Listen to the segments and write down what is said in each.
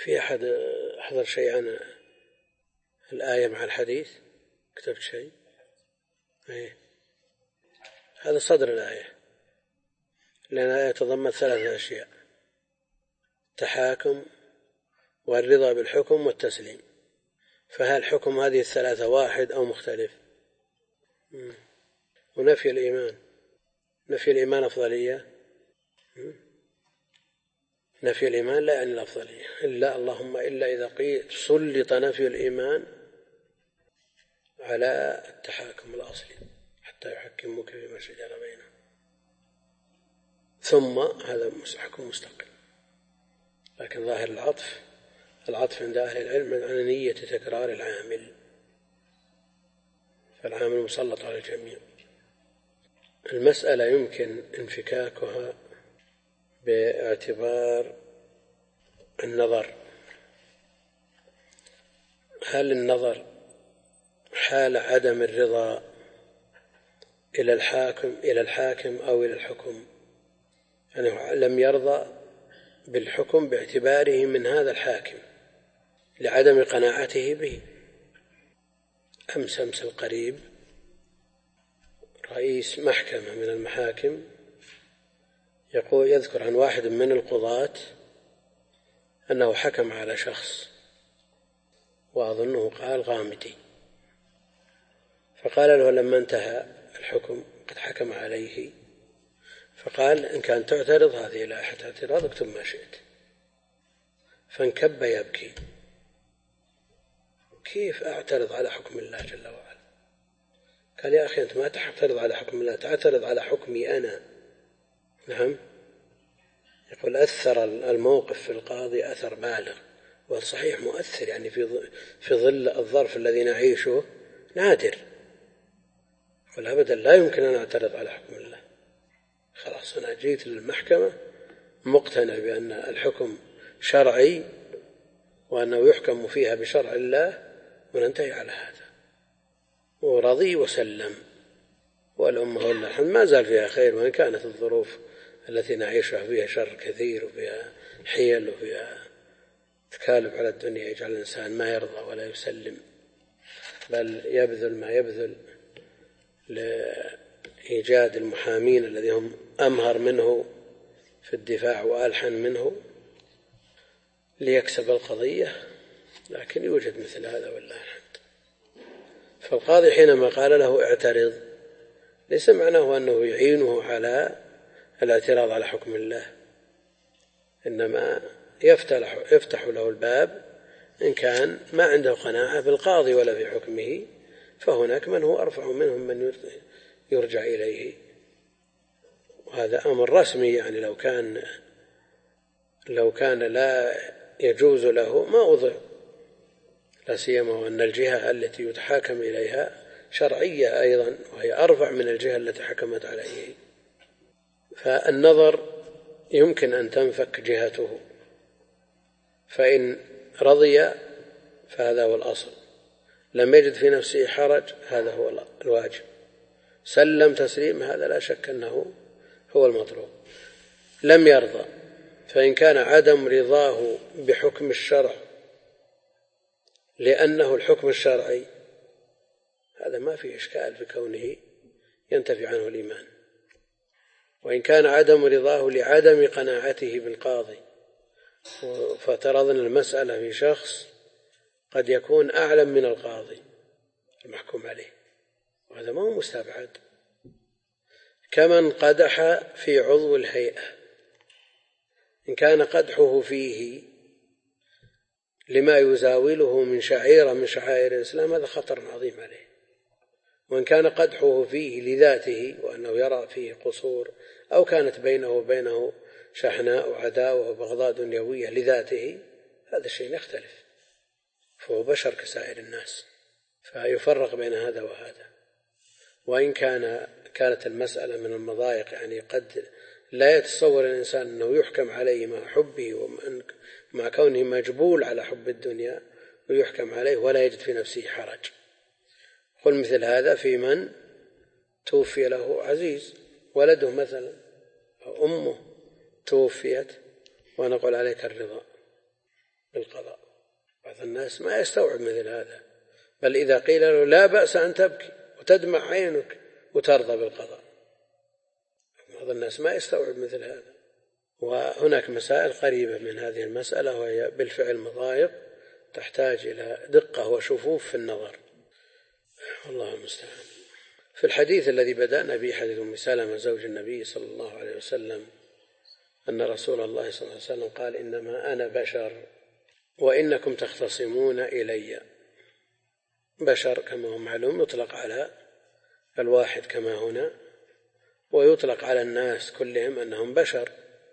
في أحد حضر شيء عن الآية مع الحديث؟ كتبت شيء؟ أيه. هذا صدر الآية، لأن الآية تضمن 3 أشياء: التحاكم والرضا بالحكم والتسليم. فهل حكم هذه 3 واحد أو مختلف؟ ونفي الإيمان، نفي الإيمان أفضلية؟ نفي الإيمان لا يعني الأفضلية، إلا اللهم إلا إذا قيل سلط نفي الإيمان على التحاكم الأصلي حتى يحكموك فيما شجر بينهم، ثم هذا حكم مستقل. لكن ظاهر العطف عند أهل العلم على نية تكرار العامل، فالعامل مسلط على الجميع. المسألة يمكن انفكاكها باعتبار النظر. هل النظر حال عدم الرضا إلى الحاكم أو إلى الحكم؟ يعني لم يرضى بالحكم باعتباره من هذا الحاكم لعدم قناعته به. أمس القريب رئيس محكمة من المحاكم يذكر عن واحد من القضاة أنه حكم على شخص، وأظنه قال غامدي، فقال له لما انتهى الحكم قد حكم عليه، فقال إن كان تعترض هذه لائحة اعتراض اكتب ما شئت. فانكب يبكي: كيف أعترض على حكم الله جل وعلا؟ قال: يا أخي أنت ما تعترض على حكم الله، تعترض على حكمي أنا. نعم. يقول أثر الموقف في القاضي أثر بالغ، والصحيح مؤثر، يعني في ظل الظرف الذي نعيشه نادر. يقول أبدا لا يمكن أن أعترض على حكم الله، خلاص أنا جيت للمحكمة مقتنع بأن الحكم شرعي وأنه يحكم فيها بشرع الله، وننتهي على هذا. ورضي وسلم، والأمة والله الحمد ما زال فيها خير، وإن كانت الظروف التي نعيشها فيها شر كثير، وفيها حيل، وفيها تكالب على الدنيا يجعل الإنسان ما يرضى ولا يسلم، بل يبذل ما يبذل لإيجاد المحامين الذين هم أمهر منه في الدفاع وألحن منه ليكسب القضية. لكن يوجد مثل هذا والله الحمد. فالقاضي حينما قال له اعترض ليس معناه أنه يعينه على الاعتراض على حكم الله، إنما يفتح له الباب إن كان ما عنده قناعة بالقاضي ولا بحكمه، فهناك من هو أرفع منهم من يرجع إليه. وهذا أمر رسمي، يعني لو كان لا يجوز له ما وضع، لا سيما وأن الجهة التي يتحاكم إليها شرعية أيضا، وهي أرفع من الجهة التي حكمت عليه. فالنظر يمكن أن تنفك جهته، فإن رضي فهذا هو الأصل، لم يجد في نفسه حرج هذا هو الواجب، سلم تسليم هذا لا شك أنه هو المطلوب. لم يرضى، فإن كان عدم رضاه بحكم الشرع لأنه الحكم الشرعي هذا ما فيه إشكال في كونه ينتفي عنه الإيمان. وإن كان عدم رضاه لعدم قناعته بالقاضي، فترضنا المسألة في شخص قد يكون أعلم من القاضي المحكوم عليه، وهذا ما هو مستبعد. كمن قدح في عضو الهيئة، إن كان قدحه فيه لما يزاوله من شعيرة من شعائر الإسلام هذا خطر عظيم عليه. وإن كان قدحه فيه لذاته وأنه يرى فيه قصور، أو كانت بينه وبينه شحناء وعداوة وبغضاء دنيوية لذاته، هذا الشيء يختلف، فهو بشر كسائر الناس، فيفرق بين هذا وهذا. وإن كانت المسألة من المضايق، يعني قد لا يتصور الإنسان أنه يحكم عليه مع حبه ومع كونه مجبول على حب الدنيا، ويحكم عليه ولا يجد في نفسه حرج. قل مثل هذا في من توفي له عزيز، ولده مثلا أو أمه توفيت، ونقول عليك الرضا، بالقضاء. بعض الناس ما يستوعب مثل هذا، بل إذا قيل له لا بأس أن تبكي وتدمع عينك وترضى بالقضاء، بعض الناس ما يستوعب مثل هذا. وهناك مسائل قريبة من هذه المسألة، وهي بالفعل مضايق تحتاج إلى دقة وشفوف في النظر، والله المستعان. في الحديث الذي بدأنا به، حديث أم سلمة زوج النبي صلى الله عليه وسلم، أن رسول الله صلى الله عليه وسلم قال: إنما أنا بشر وإنكم تختصمون إلي. بشر كما هو معلوم يطلق على الواحد كما هنا، ويطلق على الناس كلهم أنهم بشر.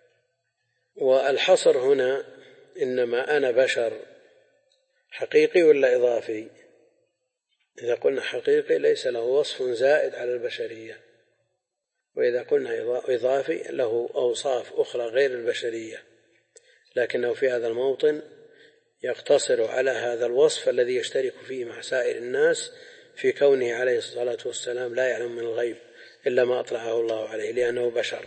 والحصر هنا إنما أنا بشر حقيقي ولا إضافي؟ إذا قلنا حقيقي ليس له وصف زائد على البشرية، وإذا قلنا إضافي له أوصاف أخرى غير البشرية، لكنه في هذا الموطن يقتصر على هذا الوصف الذي يشترك فيه مع سائر الناس في كونه عليه الصلاة والسلام لا يعلم من الغيب إلا ما أطلعه الله عليه، لأنه بشر،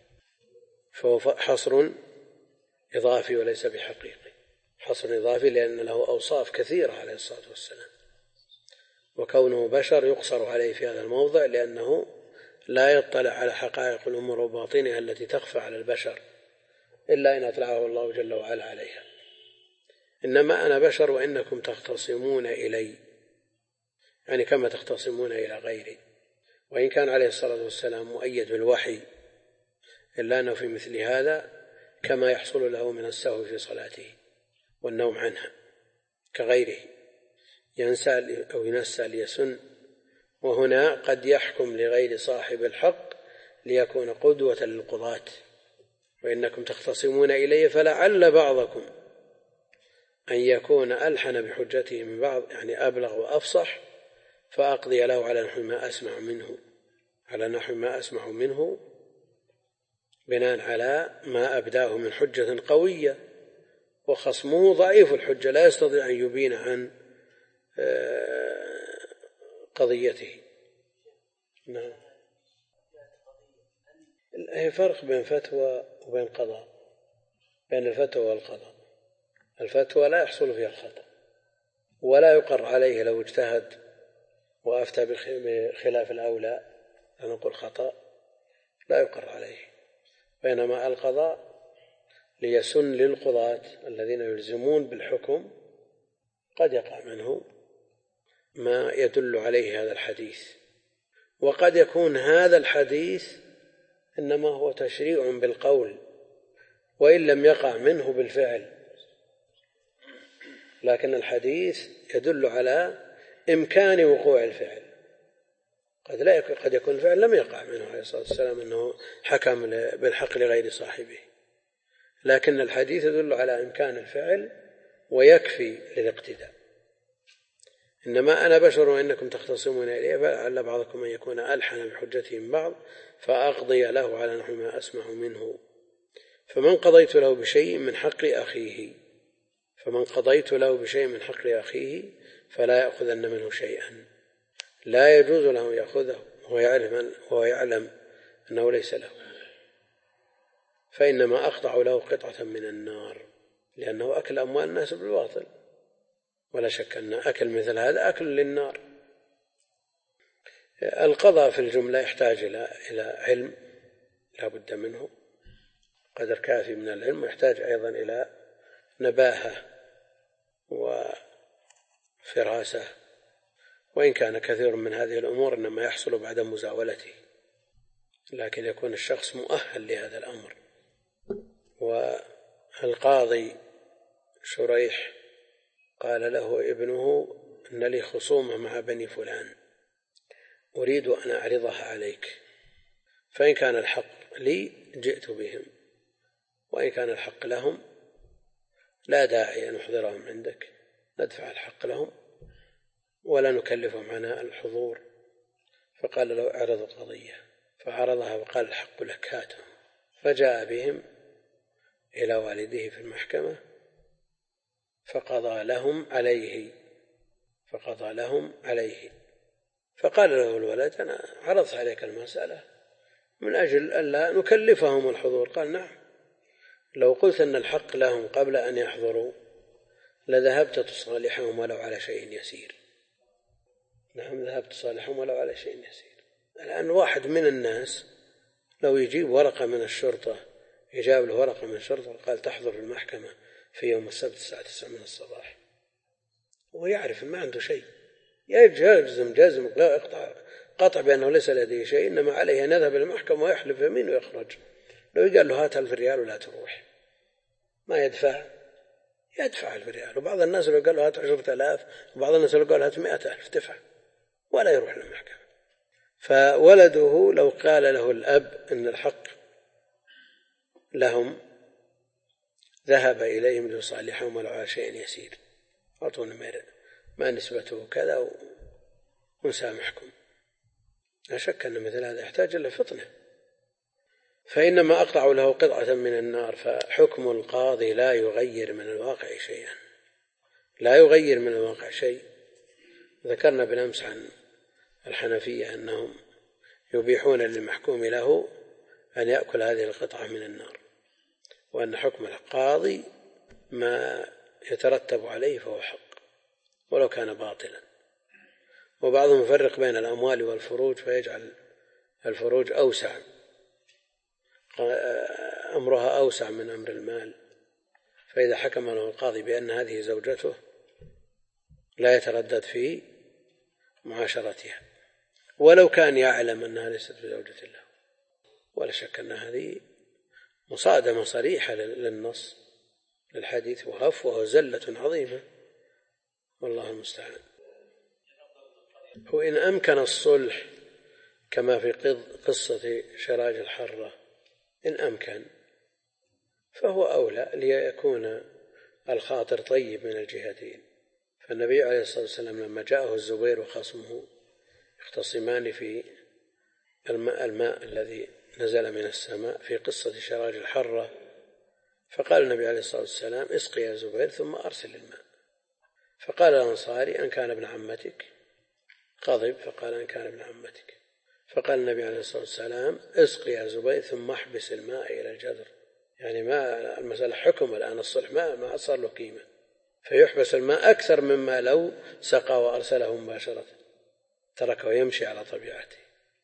فهو حصر إضافي وليس بحقيقي. حصر إضافي لأن له أوصاف كثيرة عليه الصلاة والسلام، وكونه بشر يقصر عليه في هذا الموضع لأنه لا يطلع على حقائق الأمور وباطنها التي تخفى على البشر إلا إن أطلعه الله جل وعلا عليها. إنما أنا بشر وإنكم تختصمون إلي، يعني كما تختصمون إلى غيري. وإن كان عليه الصلاة والسلام مؤيد بالوحي، إلا أنه في مثل هذا كما يحصل له من السهو في صلاته والنوم عنها كغيره، ينسى أو ينسى ليسن. وهنا قد يحكم لغير صاحب الحق ليكون قدوة للقضاة. وإنكم تختصمون إلي، فلعل بعضكم أن يكون ألحن بحجته من بعض، يعني أبلغ وأفصح، فأقضي له على نحو ما أسمع منه بناء على ما أبداه من حجة قوية، وخصمه ضعيف الحجة لا يستطيع أن يبين عن قضيته. نعم. هي فرق بين فتوى وبين قضاء، بين الفتوى والقضاء. الفتوى لا يحصل فيها الخطأ ولا يقر عليه لو اجتهد وأفتى بخلاف الأولى، نقول خطأ، لا يقر عليه. بينما القضاء ليسن للقضاة الذين يلزمون بالحكم قد يقع منه ما يدل عليه هذا الحديث، وقد يكون هذا الحديث إنما هو تشريع بالقول وإن لم يقع منه بالفعل، لكن الحديث يدل على إمكان وقوع الفعل. قد يكون الفعل لم يقع منه عليه الصلاة والسلام أنه حكم بالحق لغير صاحبه، لكن الحديث يدل على إمكان الفعل ويكفي للاقتداء. إنما أنا بشر وإنكم تختصمون إلي، فلعل بعضكم أن يكون ألحن بحجته من بعض فأقضي له على نحو ما أسمع منه. فمن قضيت له بشيء من حق أخيه فلا يأخذن منه شيئا، لا يجوز له يأخذه وهو يعلم أنه ليس له، فإنما أقطع له قطعة من النار، لأنه أكل أموال الناس بالباطل، ولا شك أن أكل مثل هذا أكل للنار. القضاء في الجملة يحتاج إلى علم لا بد منه، قدر كافي من العلم، ويحتاج أيضا إلى نباهة وفراسة، وإن كان كثير من هذه الأمور إنما يحصل بعد مزاولته، لكن يكون الشخص مؤهل لهذا الأمر. والقاضي شريح قال له ابنه: إن لي خصومة مع بني فلان أريد أن أعرضها عليك، فإن كان الحق لي جئت بهم، وإن كان الحق لهم لا داعي أن نحضرهم عندك، ندفع الحق لهم ولا نكلفهم عن الحضور. فقال له: اعرض القضية، فعرضها وقال: الحق لك، هاتهم. فجاء بهم إلى والده في المحكمة فقضى لهم عليه. فقال له الولد: أنا عرضت عليك المسألة من أجل ألا نكلفهم الحضور. قال: نعم، لو قلت أن الحق لهم قبل أن يحضروا لذهبت تصالحهم ولو على شيء يسير. نعم، ذهبت تصالحهم ولو على شيء يسير. الآن واحد من الناس لو يجيب ورقة من الشرطة، يجاب له ورقة من الشرطة قال تحضر في المحكمة في يوم السبت الساعة 9 من الصباح، ويعرف ما عنده شيء، جازم لا قطع بأنه ليس لديه شيء، إنما عليه أن يذهب إلى المحكمة ويحلف يمين ويخرج. لو يقال له هات 1000 ريال ولا تروح، ما يدفع 1000 ريال. وبعض الناس لو قال له هات 10,000، وبعض الناس لو قال هات 100,000 دفع ولا يروح للمحكمة. فولده لو قال له الأب إن الحق لهم ذهب إليهم ليصالحهم ولو على شيء يسير، أعطونا ما نسبته كذا ونسامحكم. لا شك أن مثل هذا يحتاج إلى فطنة. فإنما أقطعوا له قطعة من النار، فحكم القاضي لا يغير من الواقع شيئا، لا يغير من الواقع شيء. ذكرنا بالأمس عن الحنفية أنهم يبيحون للمحكوم له أن يأكل هذه القطعة من النار، وأن حكم القاضي ما يترتب عليه فهو حق ولو كان باطلا. وبعضهم يفرق بين الأموال والفروج فيجعل الفروج أوسع، أمرها أوسع من أمر المال، فإذا حكم له القاضي بأن هذه زوجته لا يتردد في معاشرتها ولو كان يعلم أنها ليست بزوجة له. ولا شك أن هذه مصادمة صريحة للنص للحديث وهفوة وزلة عظيمة، والله المستعان. وإن أمكن الصلح كما في قصة شراج الحرة، إن أمكن فهو أولى ليكون الخاطر طيب من الجهتين. فالنبي عليه الصلاة والسلام لما جاءه الزبير وخصمه يختصمان في الماء الذي نزل من السماء في قصة شراج الحرة، فقال النبي عليه الصلاة والسلام اسقي يا زبير ثم أرسل الماء. فقال الأنصاري أن كان ابن عمتك؟ غضب فقال أن كان ابن عمتك. فقال النبي عليه الصلاة والسلام اسقي يا زبير ثم احبس الماء إلى الجذر. يعني ما المسألة حكم الآن، الصلح ما صار له قيمة، فيحبس الماء أكثر مما لو سقى وأرسله مباشرة، تركه يمشي على طبيعته.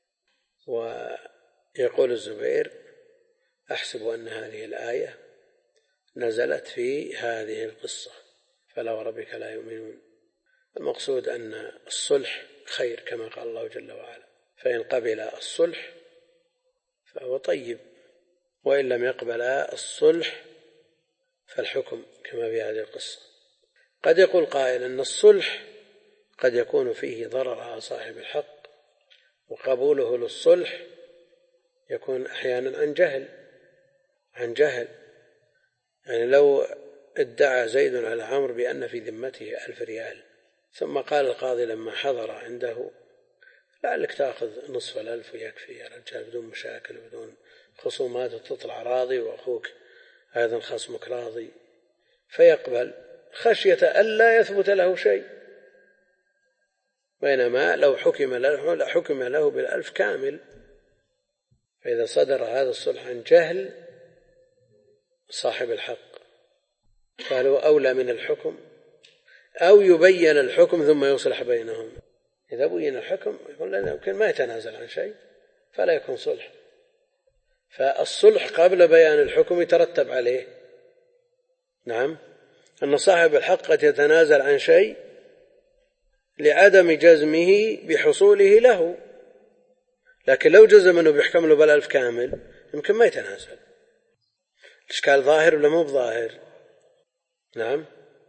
ويقول الزبير أحسب أن هذه الآية نزلت في هذه القصة فلا وربك لا يؤمنون. المقصود أن الصلح خير كما قال الله جل وعلا، فإن قبل الصلح فهو طيب، وإن لم يقبل الصلح فالحكم كما في هذه القصة. قد يقول قائل أن الصلح قد يكون فيه ضرر على صاحب الحق، وقبوله للصلح يكون أحيانا عن جهل. يعني لو ادعى زيد على عمرو بأن في ذمته 1000 ريال، ثم قال القاضي لما حضر عنده لعلك تأخذ نصف 1000 ويكفي يا رجال بدون مشاكل بدون خصومات، وتطلع راضي وأخوك أيضا خصمك راضي، فيقبل خشية ألا يثبت له شيء. بينما لو حكم له بال1000 كامل. فإذا صدر هذا الصلح عن جهل صاحب الحق فهل هو أولى من الحكم، أو يبين الحكم ثم يصلح بينهم؟ إذا بين الحكم يقول لنا يمكن ما يتنازل عن شيء فلا يكون صلح. فالصلح قبل بيان الحكم يترتب عليه نعم أن صاحب الحق قد يتنازل عن شيء لعدم جزمه بحصوله له، لكن لو جزم أنه بيحكم له بال1000 كامل يمكن ما يتنازل. الإشكال ظاهر ولا مو بظاهر؟ نعم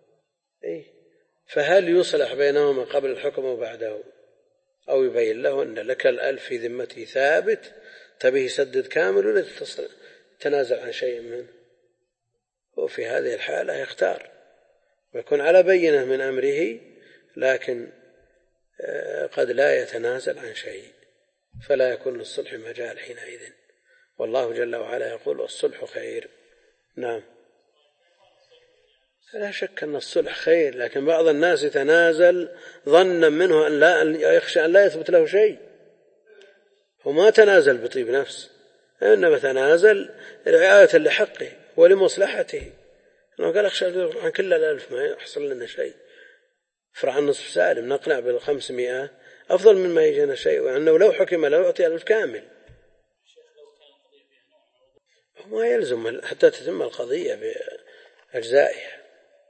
فهل يصلح بينهما قبل الحكم وبعده، أو يبين له أن لك 1000 في ذمتي ثابت تبيه سدد كامل ولا تنازل عن شيء منه؟ وفي هذه الحالة يختار ويكون على بينة من أمره، لكن قد لا يتنازل عن شيء، فلا يكون للصلح مجال حينئذ. والله جل وعلا يقول الصلح خير. نعم لا شك أن الصلح خير، لكن بعض الناس يتنازل ظنا منه أن يخشى أن لا يثبت له شيء، وما تنازل بطيب نفس، إنما تنازل رعاية لحقه ولمصلحته، أنه قال أخشى عن كل 1000 ما يحصل لنا شيء، فرع النصف سالم، نقنع بال500 أفضل مما يجينا شيء، وأنه لو حكم لو أعطي 1000 كامل. ما يلزم حتى تتم القضية بأجزائها.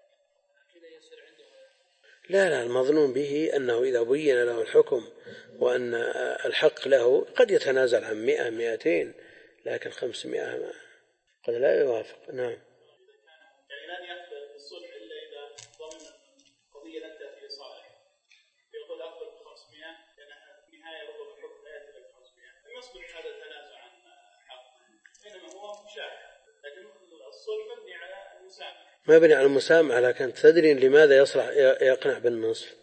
لا المظنون به أنه إذا بين له الحكم وأن الحق له قد يتنازل عن 100 200، لكن 500 قد لا يوافق. نعم. يعني لن يقبل الصلح إلا إذا ضمن قضية لن تأتي لصالح، يقول أقبل ب500 لأن في النهاية ربما الحكم لا يأتي ب500، لم يصبح هذا التنازع عن حق، إنما هو مشاحة. لكن الصلح مبني على المسامحة، مبني على المسامحة، لكن تدري لماذا يصلح يقنع بالنصف؟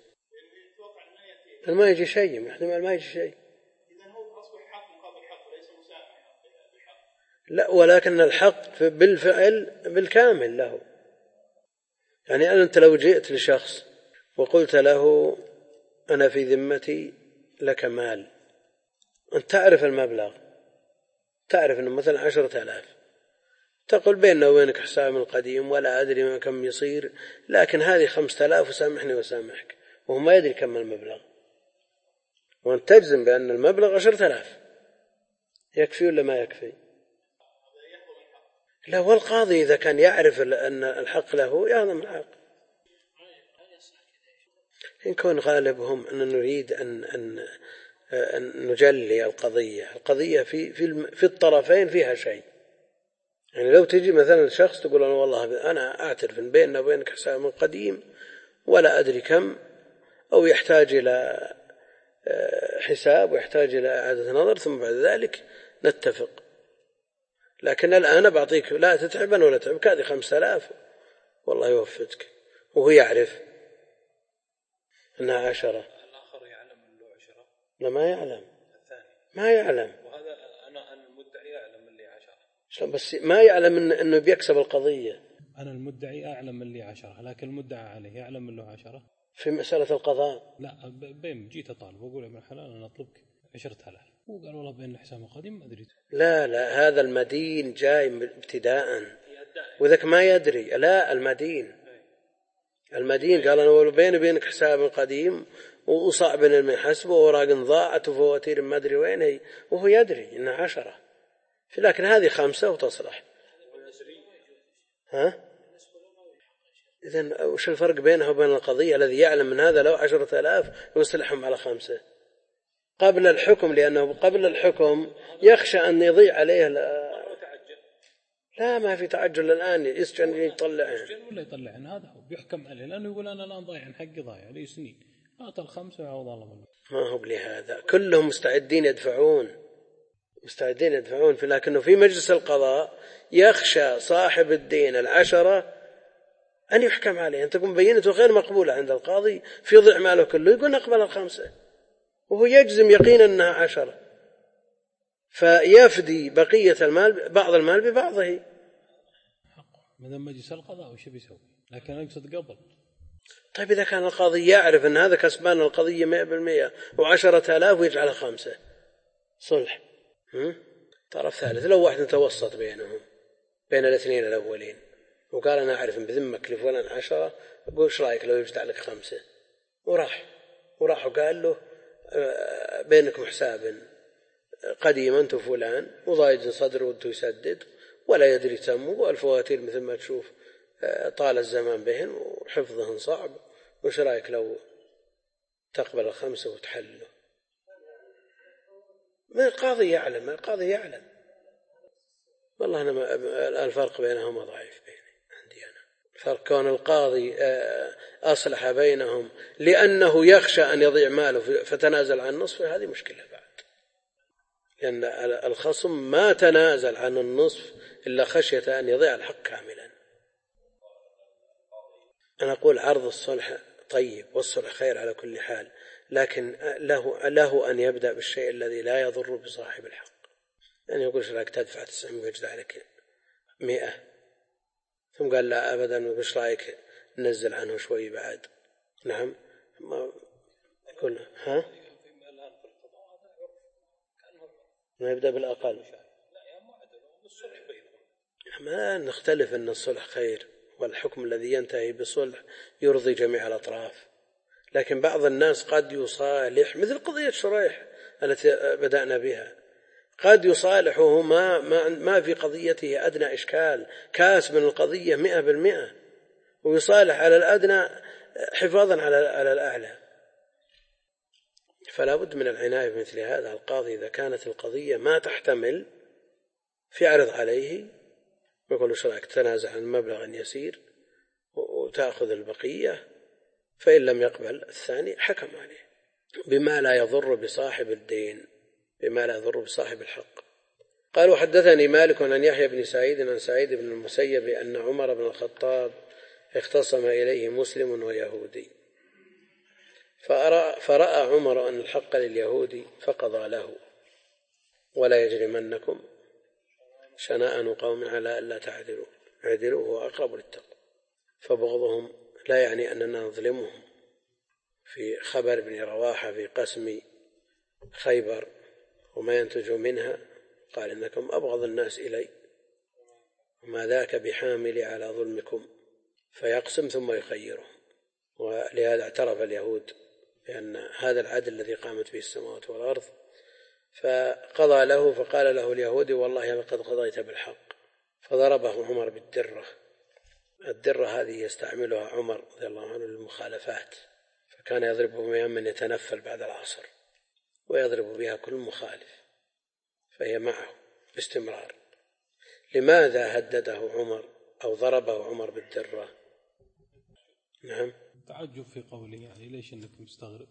ما يجي شيء، احتمال ما يجي شيء. إذا هو أصبح حق مقابل حق وليس مسامحة بالحق. لا، ولكن الحق بالفعل بالكامل له. يعني أنت لو جئت لشخص وقلت له أنا في ذمتي لك مال، أنت تعرف المبلغ، تعرف أنه مثلا 10,000، تقول بيننا وبينك حساب القديم ولا أدري ما كم يصير، لكن هذه 5,000 وسامحني وسامحك، وهو ما يدري كم المبلغ، وأنت تجزم بأن المبلغ 10,000. يكفي ولا ما يكفي؟ لا، والقاضي إذا كان يعرف أن الحق له يهضم الحق. إن كون غالبهم أن نريد أن نجلي القضية في الطرفين فيها شيء. يعني لو تجي مثلا شخص تقول أنا والله أنا أعترف أن بيننا وبينك حساب قديم ولا أدري كم، أو يحتاج إلى حساب ويحتاج إلى إعادة نظر، ثم بعد ذلك نتفق. لكن الآن بعطيك لا تتعبن ولا تعبك، هذه 5,000 والله يوفقك، وهو يعرف أنها 10. الآخر يعلم أنه 10؟ لا، ما يعلم. الثاني ما يعلم. وهذا أنا المدعي أعلم من لي 10. بس ما يعلم أنه بيكسب القضية. أنا المدعي أعلم من لي 10، لكن المدعى عليه يعلم من له 10 في مسألة القضاء. لا، بين جيت أطالب وأقول يا ابن الحلال أنا أطلبك 10,000، وقال والله بين حساب قديم ما أدري. لا، هذا المدين جاي ابتداء، وذاك ما يدري. لا، المدين قال أنا بيني وبينك حساب قديم وصعب من حسبه وأوراق ضاعت وفواتير ما أدري وين هي، وهو يدري إنها 10، لكن هذه 5 وتصلح. إذن وش الفرق بينها وبين القضية؟ الذي يعلم من هذا لو 10,000 يصلحهم على 5 قبل الحكم، لأنه قبل الحكم يخشى أن يضيع عليه. لا، ما في تعجل الآن، يسجن يطلعه ولا يطلعن، هذا هو بيحكم عليه، لأنه يقول أنا الآن ضايع حقي، ضايع لي سنين، أعطى 5 ويعوض الله منه. ما هو لهذا كلهم مستعدين يدفعون، لكنه في مجلس القضاء يخشى صاحب الدين 10 أن يحكم عليه، أن تكون بينته غير مقبولة عند القاضي في ضيع ماله كله، يقول نقبل 5 وهو يجزم يقينا أنها 10، فيفدي بقية المال، بعض المال ببعضه. ماذا مجلس القضاء وش بيسوي؟ لكن أقصد قبل. طيب إذا كان القاضي يعرف أن هذا كسبان القضية 100% و10,000 ويجعل 5 صلح، طرف ثالث، لو واحد توسط بينهم بين الاثنين الأولين وقال أنا أعرف أن بذمك لفلان 10، أقول إيش رأيك لو يجدع لك 5، وراح وقال له بينكم حساب قديم أنت فلان وضايج صدره وأنت يسدد ولا يدري تمه، والفواتير مثل ما تشوف طال الزمان بهن وحفظهن صعب، وش رأيك لو تقبل 5 وتحله؟ ما القاضي يعلم. والله أنا الفرق بينهما ضعيف عندي أنا. فرق كون القاضي أصلح بينهم لأنه يخشى أن يضيع ماله فتنازل عن النصف، هذه مشكلة بعد، لأن الخصم ما تنازل عن النصف إلا خشية أن يضيع الحق كاملا. أنا أقول عرض الصلح طيب، والصلح خير على كل حال، لكن له أن يبدأ بالشيء الذي لا يضر بصاحب الحق. يعني يقول إيش رأيك تدفع 900 ويجدع لك 100، ثم قال لا أبدا، وإيش رأيك ننزل عنه شوي بعد؟ نعم، ما يقول ما يبدأ بالأقل. ما نختلف أن الصلح خير والحكم الذي ينتهي بصلح يرضي جميع الأطراف. لكن بعض الناس قد يصالح، مثل قضية شريح التي بدأنا بها، قد يصالح وهو ما في قضيته أدنى إشكال، كاس من القضية 100%، ويصالح على الأدنى حفاظا على الأعلى. فلا بد من العناية بمثل هذا. القاضي إذا كانت القضية ما تحتمل في عرض عليه يقول ايش رايك تنازع عن مبلغ يسير وتأخذ البقية، فإن لم يقبل الثاني حكم عليه بما لا يضر بصاحب الدين، بما لا يضر بصاحب الحق. قال وحدثني مالك عن يحيى بن سعيد عن سعيد بن المسيب أن عمر بن الخطاب اختصم إليه مسلم ويهودي، فرأى عمر أن الحق لليهودي فقضى له: ولا يجرمنكم شنآن قوم على ألا تعدلوا، اعدلوا هو أقرب للتقوى. فبغضهم لا يعني أننا نظلمهم. في خبر ابن رواحة في قسم خيبر وما ينتج منها قال: إنكم أبغض الناس إلي وما ذاك بحامل على ظلمكم، فيقسم ثم يخيرهم. ولهذا اعترف اليهود بأن هذا العدل الذي قامت به السماوات والأرض، فقضى له. فقال له اليهودي: والله لقد قضيت بالحق. فضربه عمر بالدرة. الدرة هذه يستعملها عمر رضي الله عنه للمخالفات، فكان يضرب بها من يتنفل بعد العصر، ويضرب بها كل مخالف، فهي معه باستمرار. لماذا هدده عمر أو ضربه عمر بالدرة؟ نعم، تعجب في قوله، يعني ليش أنك مستغرب؟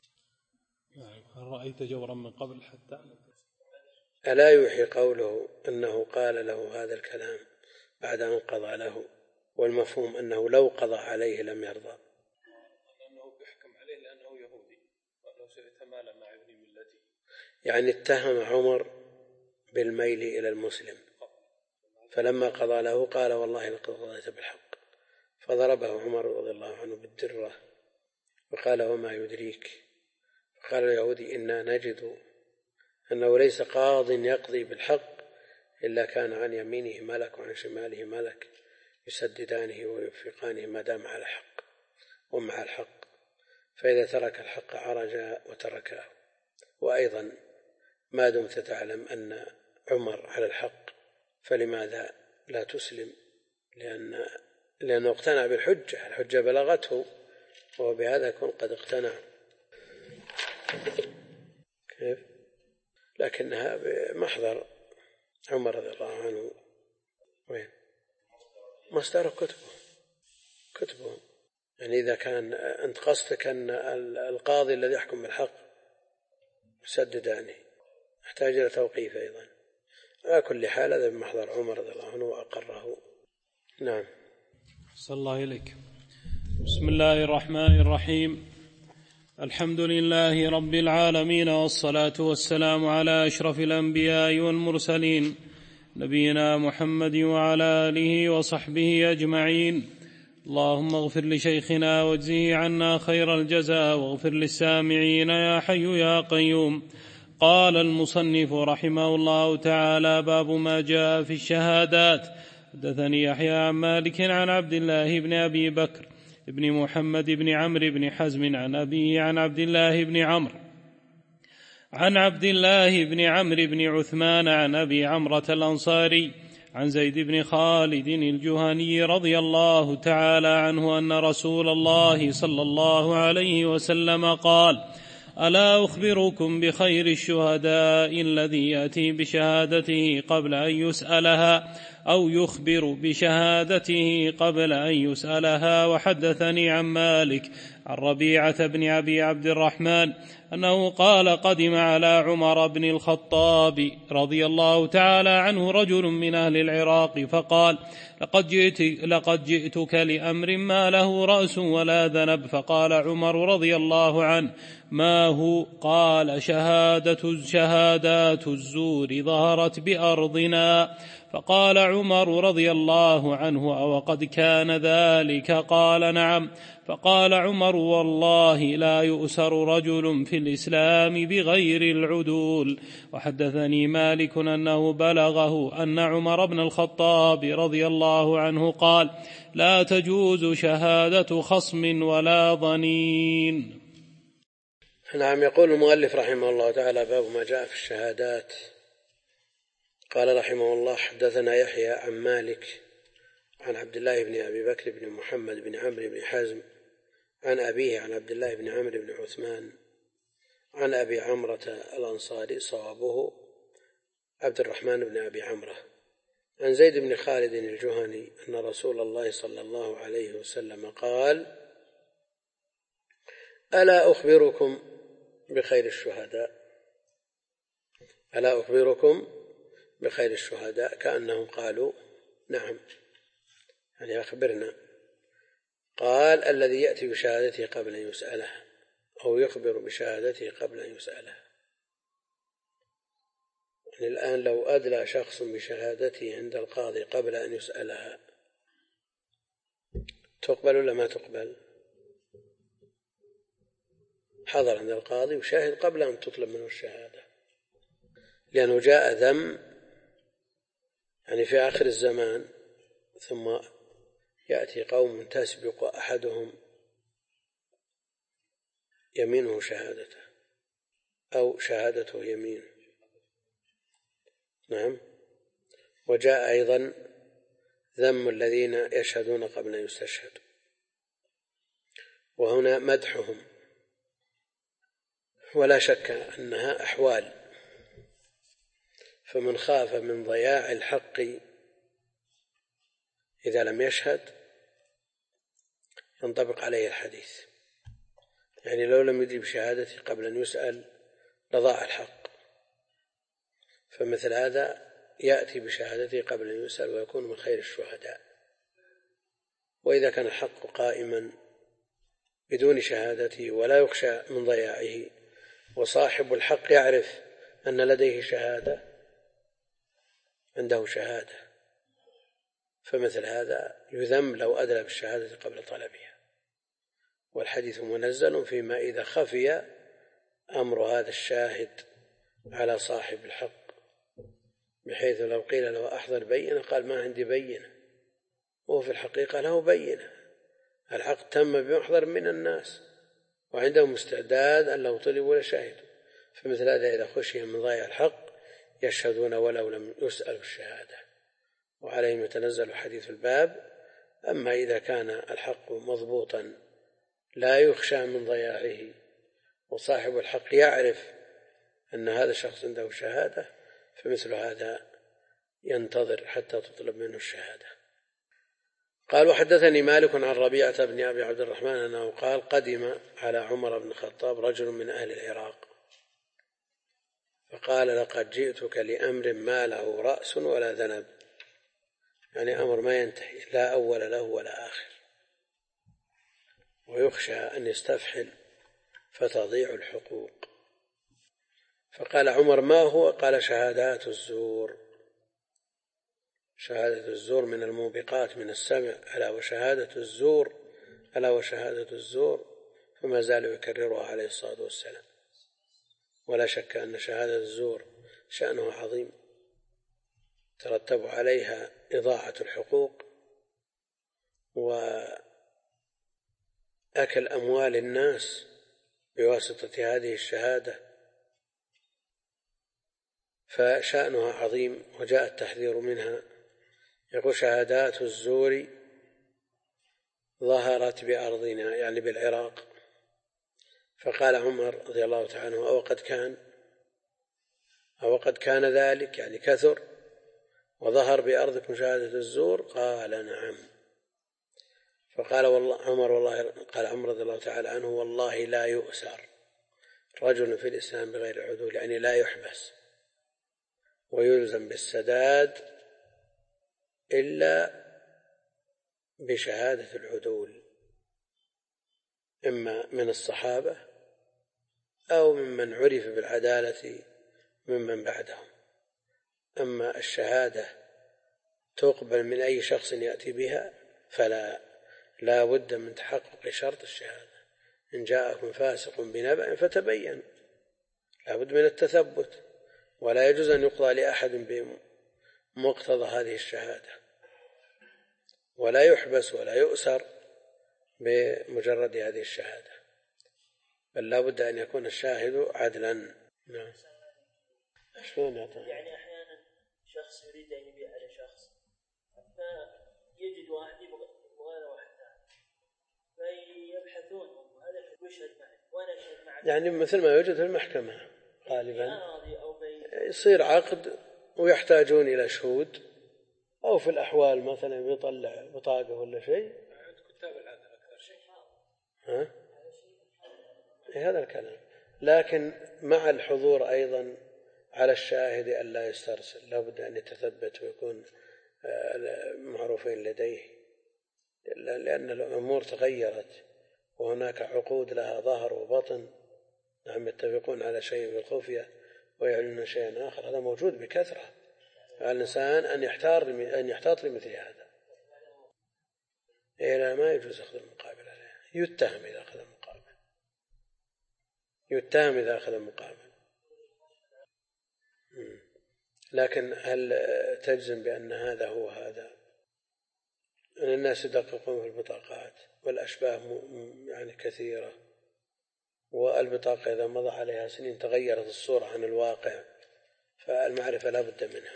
يعني هل رأيت جورا من قبل حتى؟ ألا يوحي قوله أنه قال له هذا الكلام بعد أن قضى له، والمفهوم أنه لو قضى عليه لم يرضى، لأنه بيحكم عليه لأنه يهودي وأنه سيتمالى مع ابن ملته. يعني اتهم عمر بالميل إلى المسلم، فلما قضى له قال: والله لقد قضيت بالحق. فضربه عمر رضي الله عنه بالدرة وقال: وما يدريك؟ فقال اليهودي: إنا نجد أنه ليس قاض يقضي بالحق إلا كان عن يمينه ملك وعن شماله ملك يسددانه ويوفقانه ما دام على حق ومع الحق، فإذا ترك الحق عرج وتركه. وأيضا ما دمت تعلم أن عمر على الحق فلماذا لا تسلم؟ لأنه اقتنع بالحجة، الحجة بلغته وبهذا يكون قد اقتنع. كيف؟ لكنها بمحضر عمر رضي الله عنه. وين مصدر كتبه؟ يعني إذا كان أنت قصدك أن القاضي الذي يحكم بالحق يسددانه يحتاج إلى توقيف أيضا. على كل حال هذا بمحضر عمر رضي الله عنه وأقره. نعم. صلى الله إليك. بسم الله الرحمن الرحيم. الحمد لله رب العالمين، والصلاة والسلام على أشرف الأنبياء والمرسلين نبينا محمد وعلى آله وصحبه أجمعين. اللهم اغفر لشيخنا واجزه عنا خير الجزاء، واغفر للسامعين يا حي يا قيوم. قال المصنف رحمه الله تعالى: باب ما جاء في الشهادات. حدثني يحيى عن مالك عن عبد الله بن أبي بكر بن محمد بن عمرو بن حزم عن أبيه عن عبد الله بن عمرو بن عثمان عن أبي عمرة الأنصاري عن زيد بن خالد الجهني رضي الله تعالى عنه أن رسول الله صلى الله عليه وسلم قال: ألا أخبركم بخير الشهداء الذي يأتي بشهادته قبل أن يسألها، أو يخبر بشهادته قبل أن يسألها. وحدثني عن مالك عن ربيعة بن أبي عبد الرحمن أنه قال: قدم على عمر بن الخطاب رضي الله تعالى عنه رجل من أهل العراق فقال: لقد جئتك لأمر ما له رأس ولا ذنب. فقال عمر رضي الله عنه: ما هو؟ قال: شهادات الزور ظهرت بأرضنا، فقال عمر رضي الله عنه: أو قد كان ذلك؟ قال: نعم. فقال عمر: والله لا يؤسر رجل في الإسلام بغير العدول. وحدثني مالك أنه بلغه أن عمر بن الخطاب رضي الله عنه قال: لا تجوز شهادة خصم ولا ضنين. نعم. يقول المؤلف رحمه الله تعالى: باب ما جاء في الشهادات. قال رحمه الله: حدثنا يحيى عن مالك عن عبد الله بن أبي بكر بن محمد بن عمرو بن حزم عن أبيه عن عبد الله بن عمرو بن عثمان عن أبي عمرة الأنصاري، صوابه عبد الرحمن بن أبي عمرة، عن زيد بن خالد الجهني أن رسول الله صلى الله عليه وسلم قال: ألا أخبركم بخير الشهداء؟ ألا أخبركم بخير الشهداء؟ كأنهم قالوا: نعم، يعني أخبرنا. قال: الذي يأتي بشهادته قبل أن يسألها، أو يخبر بشهادته قبل أن يسألها. يعني الآن لو أدلى شخص بشهادته عند القاضي قبل أن يسألها، تقبل ولا ما تقبل؟ حضر عند القاضي وشاهد قبل أن تطلب منه الشهادة، لأنه جاء ذم يعني في آخر الزمان، ثم يأتي قوم تسبق أحدهم يمينه شهادته أو شهادته يمينه. نعم. وجاء أيضا ذم الذين يشهدون قبل أن يستشهدوا، وهنا مدحهم، ولا شك أنها أحوال. فمن خاف من ضياع الحق إذا لم يشهد ينطبق عليه الحديث، يعني لو لم يدري بشهادته قبل أن يسأل لضاع الحق، فمثل هذا يأتي بشهادته قبل أن يسأل ويكون من خير الشهداء. وإذا كان الحق قائما بدون شهادته ولا يخشى من ضياعه، وصاحب الحق يعرف أن لديه شهادة، عنده شهادة، فمثل هذا يذم لو أدلى بالشهادة قبل طلبها. والحديث منزل فيما إذا خفي أمر هذا الشاهد على صاحب الحق، بحيث لو قيل له أحضر بينة قال: ما عندي بينة، وهو في الحقيقة له بينة. الحق تم بمحضر من الناس وعندهم استعداد أن لو طلبوا لشهدوا. فمثل هذا إذا خشي من ضياع الحق يشهدون ولو لم يسألوا الشهادة، وعليهم يتنزل حديث الباب. أما إذا كان الحق مضبوطا لا يخشى من ضياعه، وصاحب الحق يعرف أن هذا الشخص عنده شهادة، فمثل هذا ينتظر حتى تطلب منه الشهادة. قال: وحدثني مالك عن ربيعة بن أبي عبد الرحمن أنه قال: قدم على عمر بن الخطاب رجل من أهل العراق فقال: لقد جئتك لأمر ما له رأس ولا ذنب، يعني أمر ما ينتهي، لا أول له ولا آخر، ويخشى أن يستفحل فتضيع الحقوق. فقال عمر: ما هو؟ قال: شهادات الزور. شهادة الزور من الموبقات من السمع، ألا وشهادة الزور، ألا وشهادة الزور، فما زال يكررها عليه الصلاة والسلام. ولا شك أن شهادة الزور شأنها عظيم، ترتب عليها إضاعة الحقوق وأكل أموال الناس بواسطة هذه الشهادة، فشأنها عظيم وجاء التحذير منها. يقول: شهادات الزور ظهرت بأرضنا، يعني بالعراق. فقال عمر رضي الله تعالى عنه: أو قد كان ذلك، يعني كثر وظهر بأرضكم شهادة الزور؟ قال: نعم. فقال قال عمر رضي الله تعالى عنه: والله لا يؤسر رجل في الإسلام بغير عدول، يعني لا يحبس ويلزم بالسداد إلا بشهادة العدول، إما من الصحابة أو ممن عرف بالعدالة ممن بعدهم. أما الشهادة تقبل من أي شخص يأتي بها لا بد من تحقق شرط الشهادة. إن جاءكم فاسق بنبأ فتبين، لا بد من التثبت، ولا يجوز أن يقضى لأحد بمقتضى هذه الشهادة، ولا يحبس ولا يؤسر بمجرد هذه الشهادة، بل لا بد أن يكون الشاهد عدلا. نعم. شلون يعني أحيانا شخص يريد أن يبيع على شخص فيجد واحد يبغى له واحد ثاني فيبحثون هذا يشهد معه وأنا أشهد معه، يعني مثل ما يوجد في المحكمة غالبا يصير عقد ويحتاجون إلى شهود، أو في الأحوال مثلا يطلع بطاقة ولا شيء. كتاب العدل أكثر شيء. هذا الكلام. لكن مع الحضور أيضا على الشاهد أن لا يسترسل، لا بد أن يتثبت ويكون معروفين لديه، لأن الأمور تغيرت وهناك عقود لها ظهر وبطن. نعم، يتفقون على شيء بالخفية ويعلنون شيئا آخر، هذا موجود بكثرة. الإنسان أن يحتاط لمثل هذا. لا، ما يجوز أخذ المقابل عليه، يتهم إذا أخذ المقابل. لكن هل تجزم بأن هذا هو هذا؟ أن الناس يدققون في البطاقات والأشباه يعني كثيرة، والبطاقة إذا مضى عليها سنين تغيرت الصورة عن الواقع، فالمعرفة لا بد منها،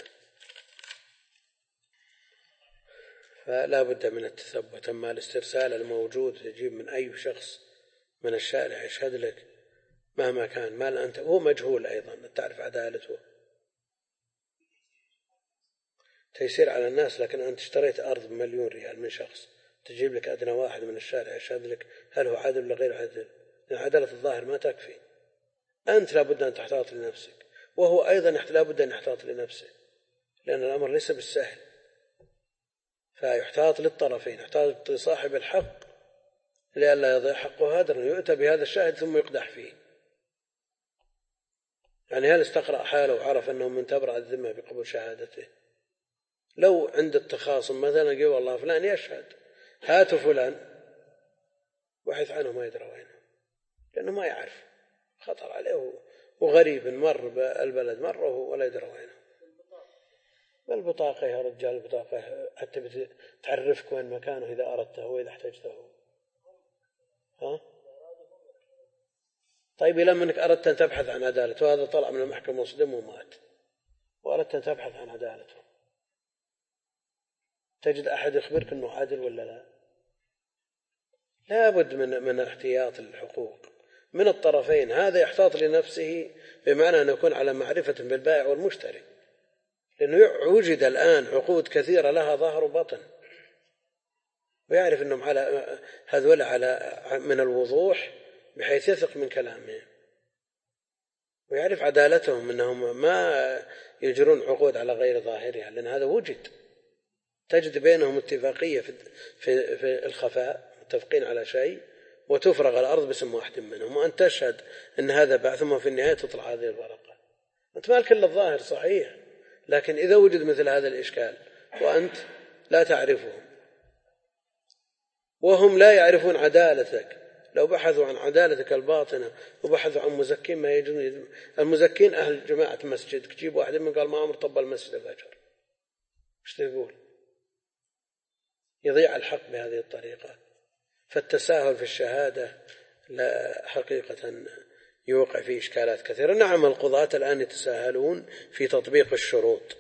فلا بد من التثبت. أما الاسترسال الموجود تجيب من أي شخص من الشارع يشهد لك مهما كان، ما أنت هو مجهول أيضا تعرف عدالته، تيسير على الناس. لكن أنت اشتريت أرض ب1,000,000 ريال من شخص، تجيب لك أدنى واحد من الشارع يشهد لك، هل هو عادل ولا غير عادل؟ لأن عدالة الظاهر ما تكفي، أنت لابد أن تحتاط لنفسك، وهو أيضا لابد أن يحتاط لنفسه، لأن الأمر ليس بالسهل. فيحتاط للطرفين، يحتاط لصاحب الحق لئلا يضيع حقه هدرا، يؤتى بهذا الشاهد ثم يقدح فيه. يعني هل استقرأ حاله وعرف أنه من تبرأ الذمة بقبول شهادته؟ لو عند التخاصم مثلا قال والله فلان يشهد، هاتوا فلان، وحث عنه ما يدرى وينه، لأنه ما يعرف، خطر عليه وغريب مر بالبلد مرة ولا يدرى وينه. بالبطاقة يا رجال، البطاقة حتى تعرفك وين مكانه إذا أردته وإذا احتجته. طيب لما أنك أردت أن تبحث عن عدالته، وهذا طلع من المحكمة مصدم ومات، وأردت أن تبحث عن عدالته، تجد أحد يخبرك أنه عادل ولا لا؟ لا بد من احتياط الحقوق من الطرفين. هذا يحتاط لنفسه بمعنى أن يكون على معرفة بالبائع والمشتري، لأنه وجد الآن عقود كثيرة لها ظهر وبطن، ويعرف أنهم على هذول على من الوضوح بحيث يثق من كلامهم، ويعرف عدالتهم أنهم ما يجرون عقود على غير ظاهرها، لأن هذا وجد. تجد بينهم اتفاقية في الخفاء، متفقين على شيء، وتفرغ الأرض باسم واحد منهم، وأن تشهد أن هذا باع، ثم في النهاية تطلع هذه الورقة. أنت مالك إلا الظاهر صحيح، لكن إذا وجد مثل هذا الإشكال وأنت لا تعرفهم وهم لا يعرفون عدالتك، لو بحثوا عن عدالتك الباطنة وبحثوا عن مزكين ما يجون، المزكين أهل جماعة مسجد، تجيب واحد من قال ما أمر طب المسجد الفجر، ايش تقول؟ يضيع الحق بهذه الطريقة. فالتساهل في الشهادة لا حقيقة يوقع فيه إشكالات كثيرة. نعم، القضاة الآن يتساهلون في تطبيق الشروط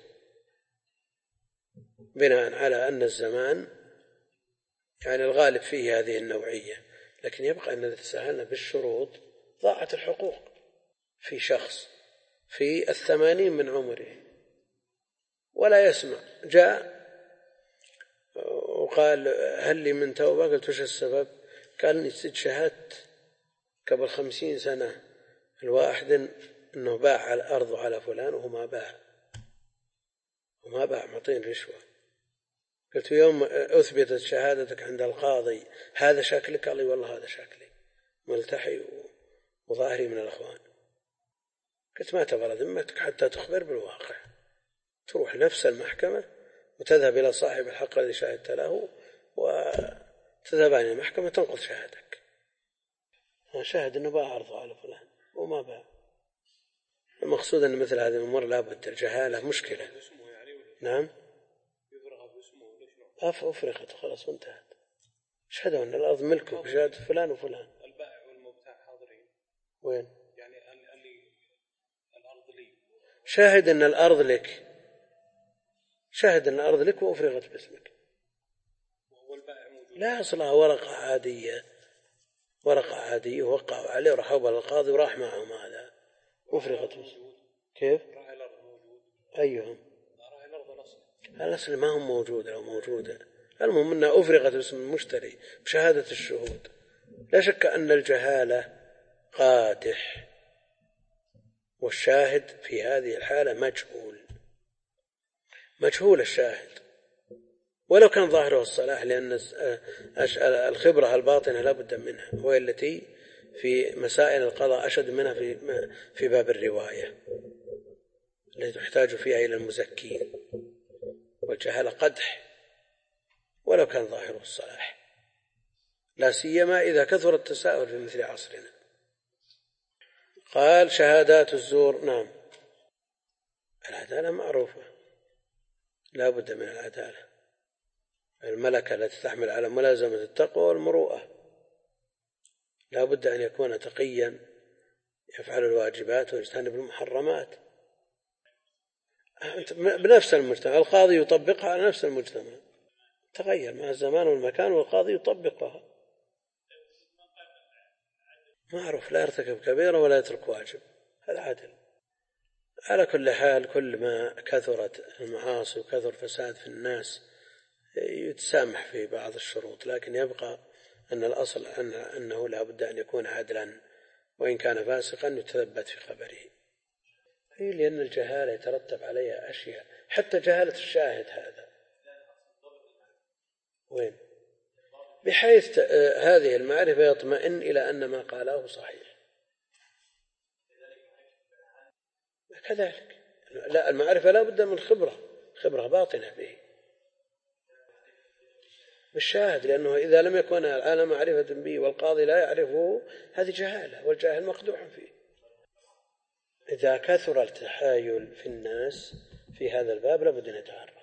بناء على أن الزمان يعني الغالب فيه هذه النوعية، لكن يبقى أن إذا تساهلنا بالشروط ضاعت الحقوق. في شخص في 80 من عمره ولا يسمع، جاء وقال هل لي من توبة؟ قلت وش السبب؟ قال إني شهدت قبل 50 سنة الواحد أنه باع الأرض على فلان وهو ما باع معطين رشوة. قلت يوم أثبتت شهادتك عند القاضي هذا شكلك؟ قال لي والله هذا شكلي، ملتحي وظاهري من الأخوان. قلت ما تبرى ذمتك حتى تخبر بالواقع، تروح نفس المحكمة وتذهب إلى صاحب الحق الذي شاهدت له وتذهب عن المحكمة تنقض شهادك. شاهد أنه باع عرضه على فلان وما باع. المقصود أن مثل هذه الأمور لابد الجهالة مشكلة. نعم أفرقت خلاص وانتهت. شهدوا أن الأرض ملكه بشهادة فلان وفلان. البائع والمبتاع حاضرين وين؟ يعني اللي الأرض لي شاهد أن الأرض لك، شاهد أن الأرض لك وأفرغت باسمك. والبائع موجود. لا أصلها ورقة عادية، ورقة عادية ووقعوا عليه وراحوا بالقاضي وراح معهم هذا وأفرغت باسمك. كيف؟ راعي الأرض موجود. أيهم؟ راعي الأرض الأصل ما هم موجودة لو موجودة. المهم أنها أفرغت باسم المشتري بشهادة الشهود. لا شك أن الجهالة قادح، والشاهد في هذه الحالة مجهول الشاهد ولو كان ظاهره الصلاح، لأن الخبرة الباطنة لا بد منها، وهي التي في مسائل القضاء أشد منها في باب الرواية التي تحتاج فيها إلى المزكين. والجهالة قدح ولو كان ظاهره الصلاح، لا سيما إذا كثر التساؤل في مثل عصرنا. قال شهادات الزور. نعم العدالة معروفة، لا بد من العدالة، الملكة التي تحمل على ملازمة التقوى والمروءة. لا بد أن يكون تقيا يفعل الواجبات ويجتنب المحرمات بنفس المجتمع. القاضي يطبقها على نفس المجتمع، تغير مع الزمان والمكان والقاضي يطبقها. معروف لا يرتكب كبيرة ولا يترك واجب، هذا عدل. على كل حال كل ما كثرت المعاصي وكثر فساد في الناس يتسامح في بعض الشروط، لكن يبقى أن الأصل أنه لا بد أن يكون عدلا، وإن كان فاسقا يتثبت في خبره. لأن الجهالة يترتب عليها أشياء، حتى جهالة الشاهد هذا وين؟ بحيث هذه المعرفة يطمئن إلى أن ما قاله صحيح. كذلك لا، المعرفة لا بد من خبرة باطنة به بالشاهد، لأنه إذا لم يكن على معرفة به والقاضي لا يعرفه هذه جهالة، والجاهل مقدوح فيه. إذا كثر التحايل في الناس في هذا الباب لابد أن يتعرف،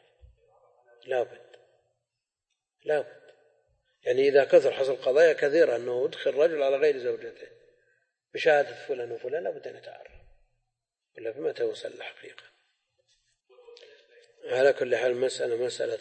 لابد يعني إذا كثر حصل قضايا كثيرة أنه يدخل رجل على غير زوجته بشهادة فلان وفلان لابد أن يتعرف، ولا فيما توصل الحقيقة. على كل حال مسألة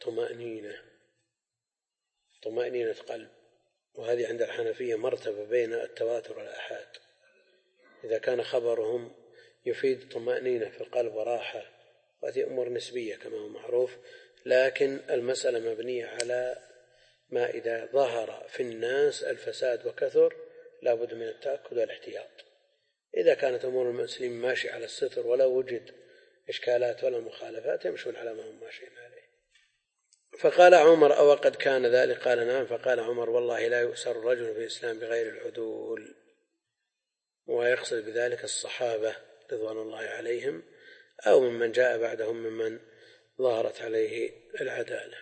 طمأنينة قلب، وهذه عند الحنفية مرتبة بين التواتر والآحاد. إذا كان خبرهم يفيد طمأنينة في القلب وراحة، وهذه أمور نسبية كما هو معروف، لكن المسألة مبنية على ما إذا ظهر في الناس الفساد وكثر لا بد من التأكد والاحتياط. إذا كانت أمور المسلمين ماشي على الستر ولا وجد إشكالات ولا مخالفات يمشون على ما هم ماشيين عليه. فقال عمر أو قد كان ذلك؟ قال نعم. فقال عمر والله لا يؤسر الرجل في الإسلام بغير العدول، ويقصد بذلك الصحابة رضوان الله عليهم أو ممن جاء بعدهم ممن ظهرت عليه العدالة.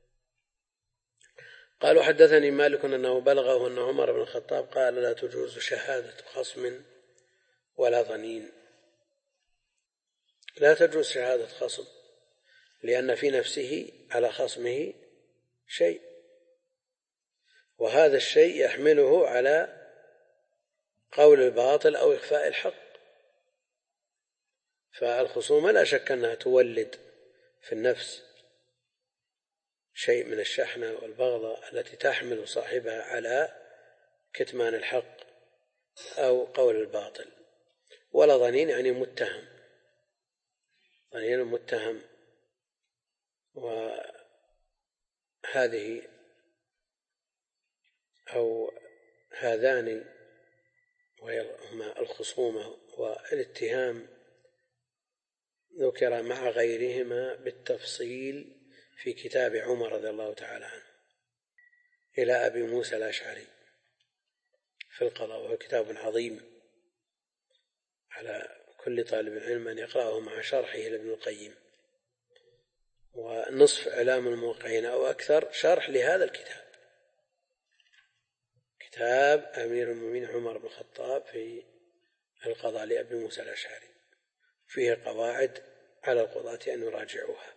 قال وحدثني مالك أنه بلغه أن عمر بن الخطاب قال لا تجوز شهادة خصم ولا ظنين. لا تجوز شهادة خصم لأن في نفسه على خصمه شيء، وهذا الشيء يحمله على قول الباطل أو إخفاء الحق. فالخصومة لا شك أنها تولد في النفس شيء من الشحنة والبغضة التي تحمل صاحبها على كتمان الحق أو قول الباطل. ولا ظنين يعني متهم، ظنين متهم. وهذه أو هذان وهما الخصومة والاتهام ذكر مع غيرهما بالتفصيل في كتاب عمر رضي الله تعالى عنه إلى أبي موسى الأشعري في القضاء، وهو كتاب عظيم على كل طالب علم أن يقرأه مع شرحه لابن القيم. ونصف إعلام الموقعين أو أكثر شرح لهذا الكتاب، كتاب أمير المؤمنين عمر بن الخطاب في القضاء لأبي موسى الأشعري، فيه قواعد على القضاة أن يراجعوها.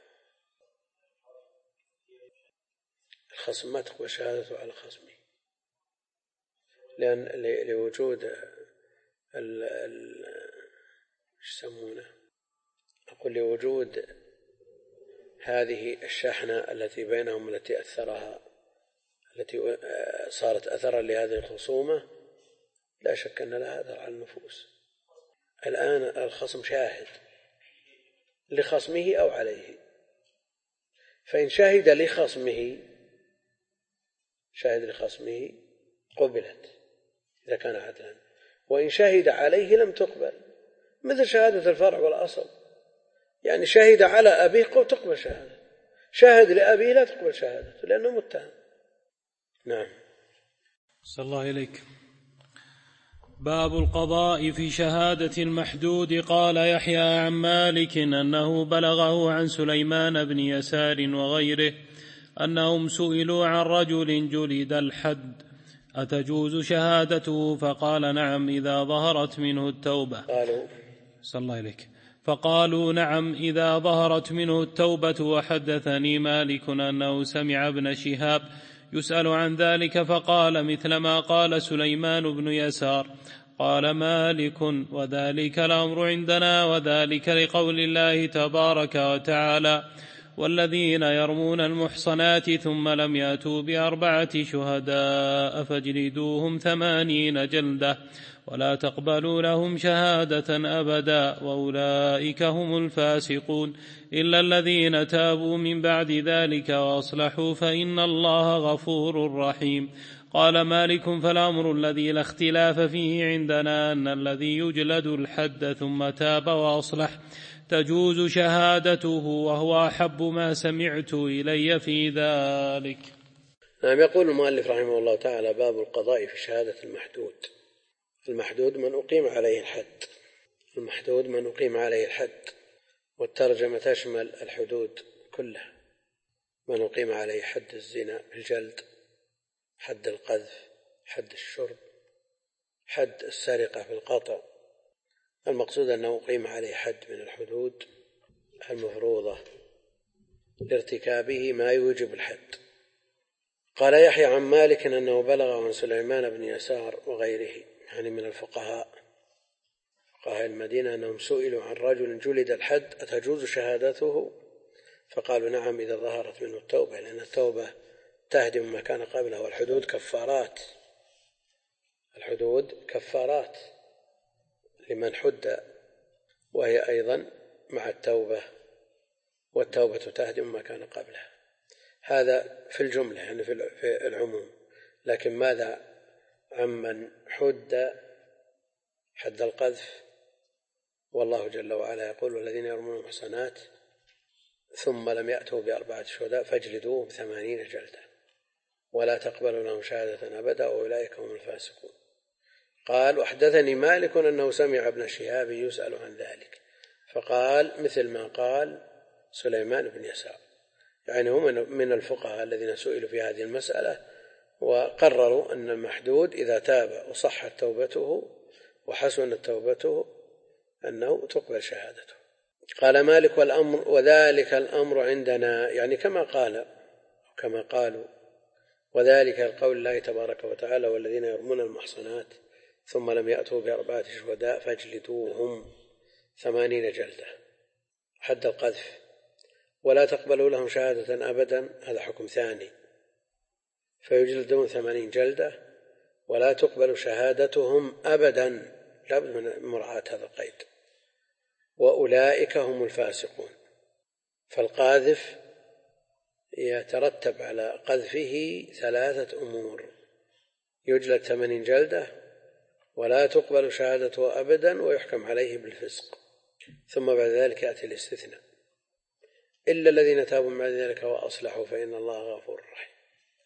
الخصم ما تقبل شهادته على خصمه، لأن لوجود يسمونه، أقول لوجود هذه الشحنة التي بينهم التي أثرها، التي صارت أثرا لهذه الخصومة، لا شك أن لها أثر على النفوس. الآن الخصم شاهد لخصمه أو عليه، فإن شهد لخصمه قبلت إذا كان عدلا، وإن شهد عليه لم تقبل، مثل شهادة الفرع والأصل. يعني شهد على أبيه تقبل شهادة، شاهد لأبيه لا تقبل شهادته لأنه متهم. نعم. صلى الله إليك. باب القضاء في شهادة المحدود. قال يحيى عن مالك أنه بلغه عن سليمان بن يسار وغيره أنهم سئلوا عن رجل جلد الحد أتجوز شهادته؟ فقال نعم إذا ظهرت منه التوبة. صلى الله عليك. فقالوا نعم إذا ظهرت منه التوبة. وحدثني مالك أنه سمع ابن شهاب يسأل عن ذلك فقال مثل ما قال سليمان بن يسار. قال مالك وذلك الأمر عندنا، وذلك لقول الله تبارك وتعالى والذين يرمون المحصنات ثم لم يأتوا ب4 شهداء فاجلدوهم 80 جلدة ولا تقبلوا لهم شهادة أبدا وأولئك هم الفاسقون إلا الذين تابوا من بعد ذلك وأصلحوا فإن الله غفور رحيم. قال مالك فالأمر الذي لا اختلاف فيه عندنا أن الذي يجلد الحد ثم تاب وأصلح تجوز شهادته، وهو أحب ما سمعت إلي في ذلك. نعم. يقول المؤلف رحمه الله تعالى باب القضاء في شهادة المحدود. المحدود من أقيم عليه الحد، المحدود من أقيم عليه الحد، والترجمة تشمل الحدود كلها، من أقيم عليه حد الزنا بالجلد، حد القذف، حد الشرب، حد السرقة بالقطع. المقصود أنه أقيم عليه حد من الحدود المفروضة لارتكابه ما يوجب الحد. قال يحيى عن مالك أنه بلغ عن سليمان بن يسار وغيره، يعني من الفقهاء المدينة، أنهم سئلوا عن رجل جلد الحد أتجوز شهادته؟ فقالوا نعم إذا ظهرت منه التوبة، لأن التوبة تهدم ما كان قبله، والحدود كفارات، الحدود كفارات لمن حد، وهي أيضا مع التوبة، والتوبة تهدم ما كان قبلها. هذا في الجملة يعني في العموم. لكن ماذا عمن حد القذف؟ والله جل وعلا يقول والذين يرمون المحصنات ثم لم يأتوا ب4 شهداء فاجلدوهم 80 جلدة ولا تقبلوا لهم شهادة أبدا وأولئك هم الفاسقون. قال وحدثني مالك أنه سمع ابن شهاب يسأل عن ذلك فقال مثل ما قال سليمان بن يسار، يعني هم من الفقهاء الذين سئلوا في هذه المسألة وقرروا أن المحدود إذا تاب وصحت توبته وحسنت توبته أنه تقبل شهادته. قال مالك والأمر وذلك الأمر عندنا، يعني كما قالوا وذلك القول الله تبارك وتعالى والذين يرمون المحصنات ثم لم يأتوا ب4 شهداء فاجلدوهم 80 جلدة، حد القذف، ولا تقبلوا لهم شهادة أبدا، هذا حكم ثاني، فيجلدون 80 جلدة ولا تقبل شهادتهم أبدا، لابد من مراعاة هذا القيد، وأولئك هم الفاسقون. فالقاذف يترتب على قذفه 3 أمور: يجلد 80 جلدة ولا تقبل شهادته أبدا ويحكم عليه بالفسق، ثم بعد ذلك يأتي الاستثناء إلا الذين تابوا من بعد ذلك وأصلحوا فإن الله غفور رحيم.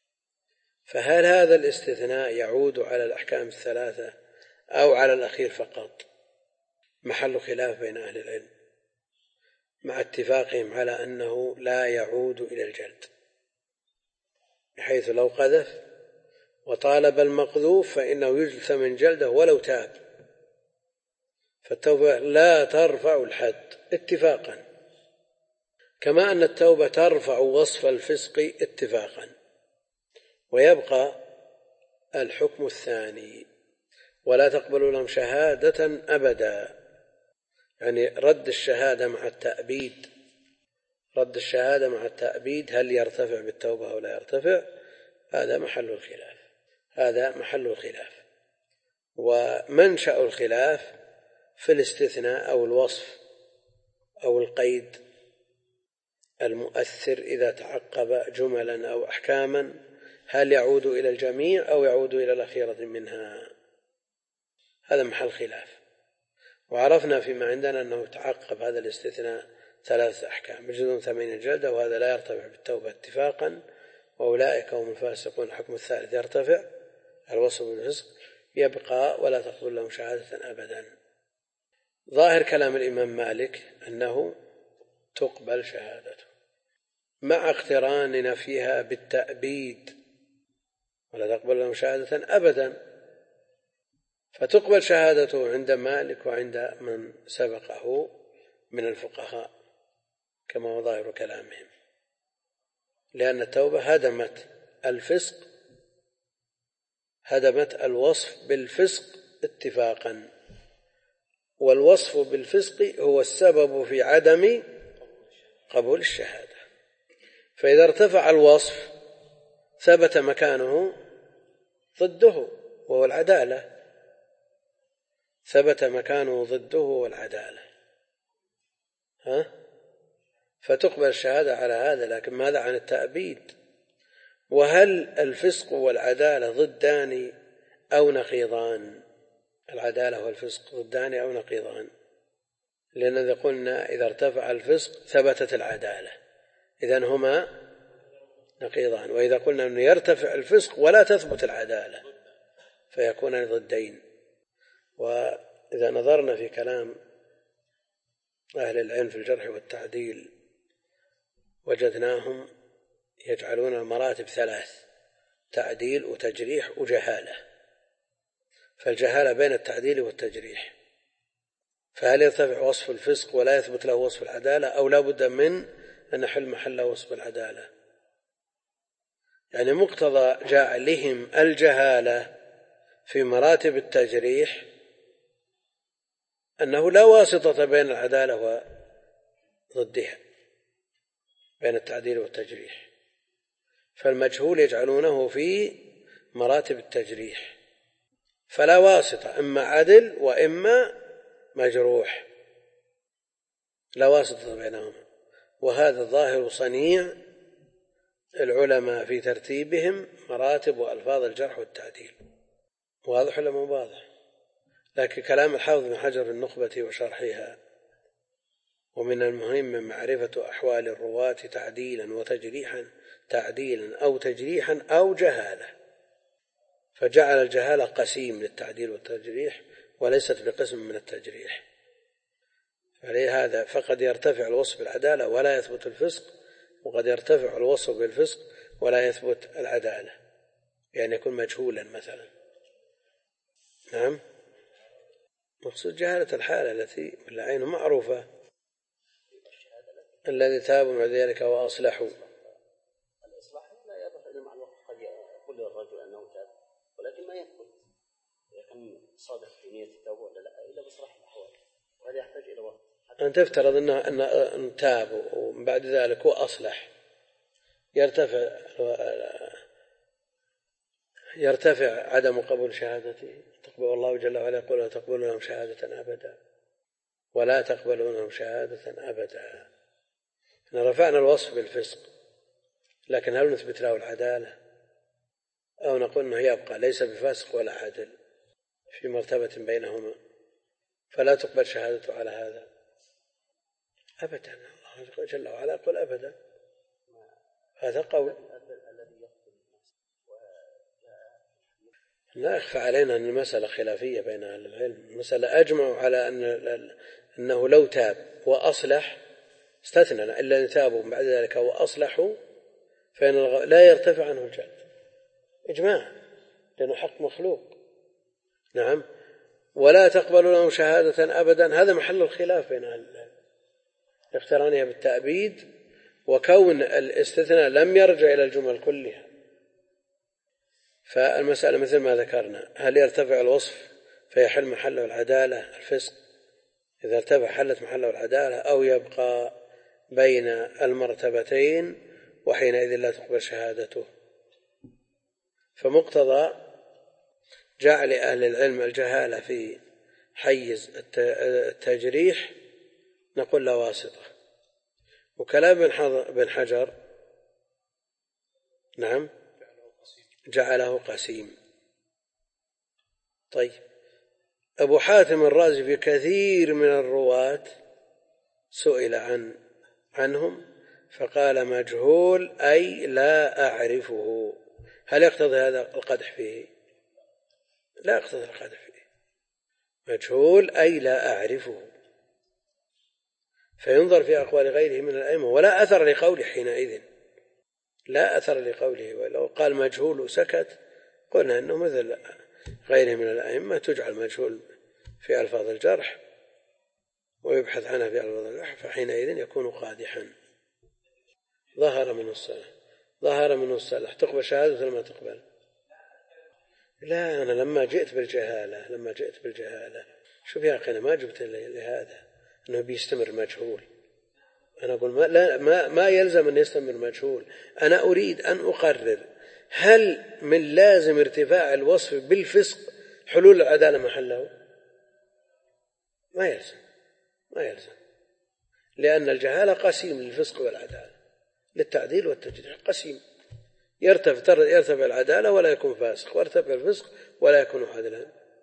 فهل هذا الاستثناء يعود على الأحكام 3 أو على الأخير فقط؟ محل خلاف بين أهل العلم. مع اتفاقهم على أنه لا يعود إلى الجلد، بحيث لو قذف وطالب المقذوف فإنه يجلد 8 جلدة ولو تاب، فالتوبة لا ترفع الحد اتفاقا، كما أن التوبة ترفع وصف الفسق اتفاقا، ويبقى الحكم الثاني ولا تقبل لهم شهادة أبدا، يعني رد الشهادة مع التأبيد. رد الشهادة مع التأبيد هل يرتفع بالتوبة أو لا يرتفع؟ هذا محل الخلاف. هذا محل الخلاف، ومنشأ الخلاف في الاستثناء أو الوصف أو القيد المؤثر إذا تعقب جملا أو أحكاما، هل يعود إلى الجميع أو يعود إلى الأخيرة منها؟ هذا محل خلاف. وعرفنا فيما عندنا أنه تعقب هذا الاستثناء 3 أحكام: يجلدون 8 جلدة، وهذا لا يرتفع بالتوبة اتفاقا، وأولئك هم الفاسقون. الحكم الثالث يرتفع الوصف بالفسق، يبقى ولا تقبل لهم شهادة أبدا. ظاهر كلام الإمام مالك أنه تقبل شهادته مع اقتران نفيها بالتأبيد، ولا تقبل لهم شهادة أبدا، فتقبل شهادته عند مالك وعند من سبقه من الفقهاء كما هو ظاهر كلامهم، لأن التوبة هدمت الفسق، هدمت الوصف بالفسق اتفاقا، والوصف بالفسق هو السبب في عدم قبول الشهادة. فإذا ارتفع الوصف ثبت مكانه ضده وهو العدالة، ثبت مكانه ضده والعدالة، فتقبل الشهادة على هذا. لكن ماذا عن التأبيد؟ وهل الفسق والعدالة ضدان أو نقيضان؟ العدالة والفسق ضدان أو نقيضان، لأن قلنا إذا ارتفع الفسق ثبتت العدالة، إذن هما نقيضان. وإذا قلنا أنه يرتفع الفسق ولا تثبت العدالة فيكون ضدين. وإذا نظرنا في كلام أهل العلم في الجرح والتعديل وجدناهم يجعلون المراتب 3: تعديل وتجريح وجهالة. فالجهالة بين التعديل والتجريح، فهل يرتفع وصف الفسق ولا يثبت له وصف العدالة، أو لا بد من أن نحل محله وصف العدالة؟ يعني مقتضى جعلهم الجهالة في مراتب التجريح أنه لا واسطة بين العدالة وضدها، بين التعديل والتجريح، فالمجهول يجعلونه في مراتب التجريح، فلا واسطة، إما عدل وإما مجروح، لا واسطة بينهما. وهذا ظاهر صنيع العلماء في ترتيبهم مراتب وألفاظ الجرح والتعديل. واضح ولا مو واضح؟ لكن كلام الحافظ بن حجر في النخبة وشرحها: ومن المهم معرفة أحوال الرواة تعديلا وتجريحا، تعديلا أو تجريحا أو جهالة، فجعل الجهالة قسيم للتعديل والتجريح وليست بقسم من التجريح. فلهذا فقد يرتفع الوصف بالعدالة ولا يثبت الفسق، وقد يرتفع الوصف بالفسق ولا يثبت العدالة، يعني يكون مجهولا مثلا. نعم، مقصود جهالة الحالة التي بالعين معروفة: الذي تابوا مع ذلك وأصلحوا. الإصلاح لا يضف إلى مع الوقت، قد يقول للرجل أنه تاب ولكن ما يثبت يكون صادق في نية التوبة ولا لا إلا بإصلاح الأحوال، وهذا يحتاج إلى وقت. أن تفترض أن تاب ومن بعد ذلك وأصلح، يرتفع عدم قبول شهادته. تقبل الله جل وعلا يقول: لا تقبلون لهم شهادة أبدا، ولا تقبلون لهم شهادة أبدا. رفعنا الوصف بالفسق، لكن هل نثبت له العدالة أو نقول أنه يبقى ليس بفاسق ولا عدل في مرتبة بينهما، فلا تقبل شهادته على هذا أبدا؟ الله جل وعلا يقول أبدا، هذا قول. لا يخفى علينا أن المسألة خلافية بين أهل العلم. المسألة أجمعوا على أنه لو تاب وأصلح استثنى إلا إن تابوا بعد ذلك وأصلحوا فإن لا يرتفع عنه الجلد إجماع، لأنه حق مخلوق. نعم. ولا تقبل له شهادة أبدا، هذا محل الخلاف بين أهل العلم، اقترانها بالتأبيد وكون الاستثناء لم يرجع إلى الجمل كلها. فالمسألة مثل ما ذكرنا، هل يرتفع الوصف فيحل محله العدالة الفسق؟ إذا ارتفع حلت محله العدالة، أو يبقى بين المرتبتين وحينئذ لا تقبل شهادته. فمقتضى جعل أهل العلم الجهالة في حيز التجريح نقول لا واسطة. وكلام بن حجر نعم جعله قسيم. طيب، أبو حاتم الرازي في كثير من الرواة سئل عنهم فقال مجهول أي لا أعرفه. هل يقتضي هذا القدح فيه؟ لا يقتضي القدح فيه. مجهول أي لا أعرفه، فينظر في أقوال غيره من الأئمة، ولا أثر لقوله حينئذ، لا أثر لقوله. ولو قال مجهول وسكت قلنا أنه مثل غيره من الأئمة تجعل مجهول في ألفاظ الجرح ويبحث عنها في ألفاظ الجرح، فحينئذ يكون قادحا. ظهر منه الصلاح تقبل شهادة ولا ما تقبل؟ لا، أنا لما جئت بالجهالة شوف يا أخي، أنا ما جبت لهذا أنه بيستمر مجهول. أنا أقول ما يلزم أن يستمر مجهول. أنا أريد أن أقرر هل من لازم ارتفاع الوصف بالفسق حلول العدالة محله؟ ما يلزم، لأن الجهالة قسيم للفسق والعدالة، للتعديل والتجريح قسيم. يرتفع العدالة ولا يكون فاسق، ويرتفع الفسق ولا يكون عدلا.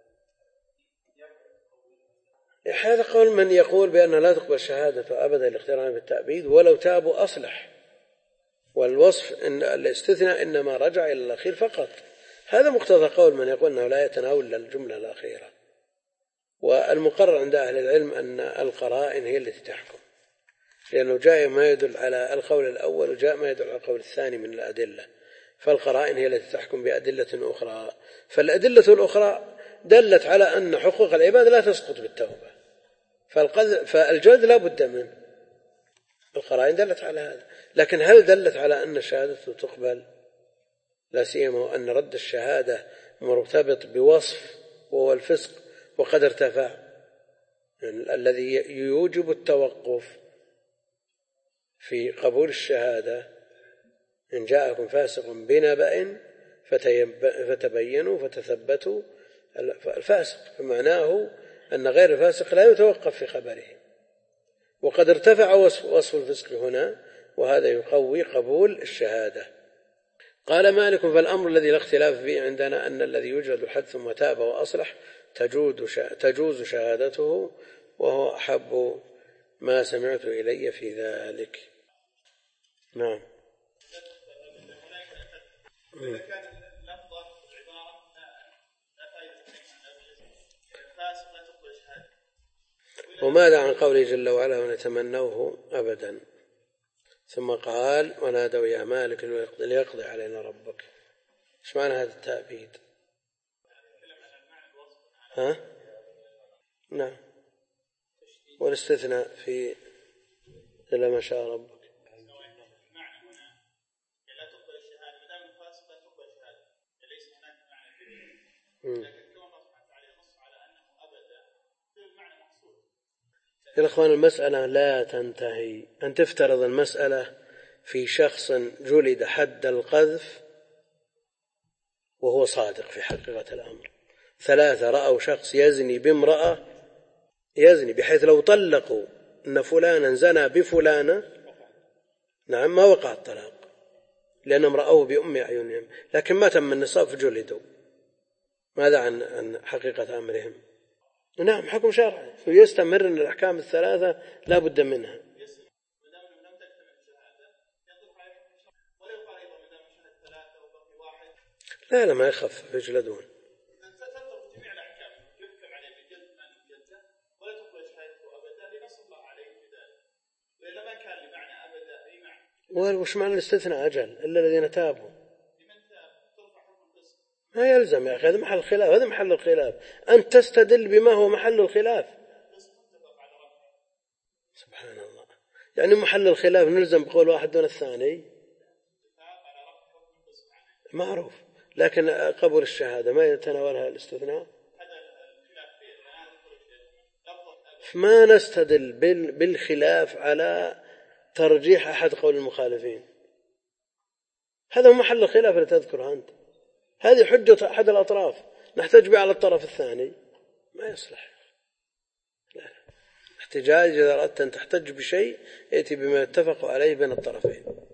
هذا قول من يقول بأن لا تقبل شهادة أبدا الاقتران بالتأبيد ولو تابوا أصلح، والوصف إن الاستثناء إنما رجع إلى الأخير فقط. هذا مقتضى قول من يقول أنه لا يتناول الجملة الأخيرة. والمقرر عند أهل العلم أن القرائن هي التي تحكم، لأنه جاء ما يدل على القول الأول وجاء ما يدل على القول الثاني من الأدلة، فالقرائن هي التي تحكم بأدلة أخرى. فالأدلة الأخرى دلت على أن حقوق العباد لا تسقط بالتوبة، فالجلد لا بد منه. القرائن دلت على هذا، لكن هل دلت على أن الشهادة تقبل؟ لا سيما وأن رد الشهادة مرتبط بوصف وهو الفسق وقد ارتفع، الذي يوجب التوقف في قبول الشهادة إن جاءكم فاسق بنبأ فتبينوا فتثبتوا. الفاسق فمعناه أن غير الفاسق لا يتوقف في خبره، وقد ارتفع وصف الفسق هنا، وهذا يقوي قبول الشهادة. قال مالك فالأمر الذي لا اختلاف فيه عندنا أن الذي يوجد الحد ثم تاب وأصلح تجوز شهادته، وهو أحب ما سمعت إلي في ذلك. نعم. إذا كان اللفظة العبارة لا فائدة الفاسق لا تقبل شهادة. وماذا عن قوله جل وعلا ونتمنوه أبدا؟ ثم قال ونادوا يا مالك ليقضي علينا ربك. ايش معنى هذا التأبيد؟ نعم. والاستثناء في إلا ما شاء ربك. يا إخوان، المسألة لا تنتهي. أن تفترض المسألة في شخص جلد حد القذف وهو صادق في حقيقة الأمر. 3 رأوا شخص يزني بامرأة، يزني بحيث لو طلقوا أن فلانا زنى بفلانة نعم ما وقع الطلاق لأنهم رأوه بأم أعينهم، لكن ما تم النصاب فجلدوا. ماذا عن حقيقة أمرهم؟ نعم حكم شرعي، ويستمر أن الأحكام الثلاثة لا بد منها. لا ما يخفف يجلدون. ولا تقبل شهادته أبدا لنص الله عليه بذلك. وإلا ما كان وش معنى الاستثناء أجل إلا الذين تابوا؟ ما يلزم يا أخي، هذا محل الخلاف، هذا محل الخلاف. أنت تستدل بما هو محل الخلاف. سبحان الله، يعني محل الخلاف نلزم بقول واحد دون الثاني معروف، لكن قبول الشهادة ما يتناولها الاستثناء. ما نستدل بالخلاف على ترجيح أحد قول المخالفين، هذا هو محل الخلاف اللي تذكره أنت. هذه حجة أحد الأطراف نحتج بها على الطرف الثاني، ما يصلح. لا. احتجاج إذا أردت أن تحتج بشيء يأتي بما يتفق عليه بين الطرفين.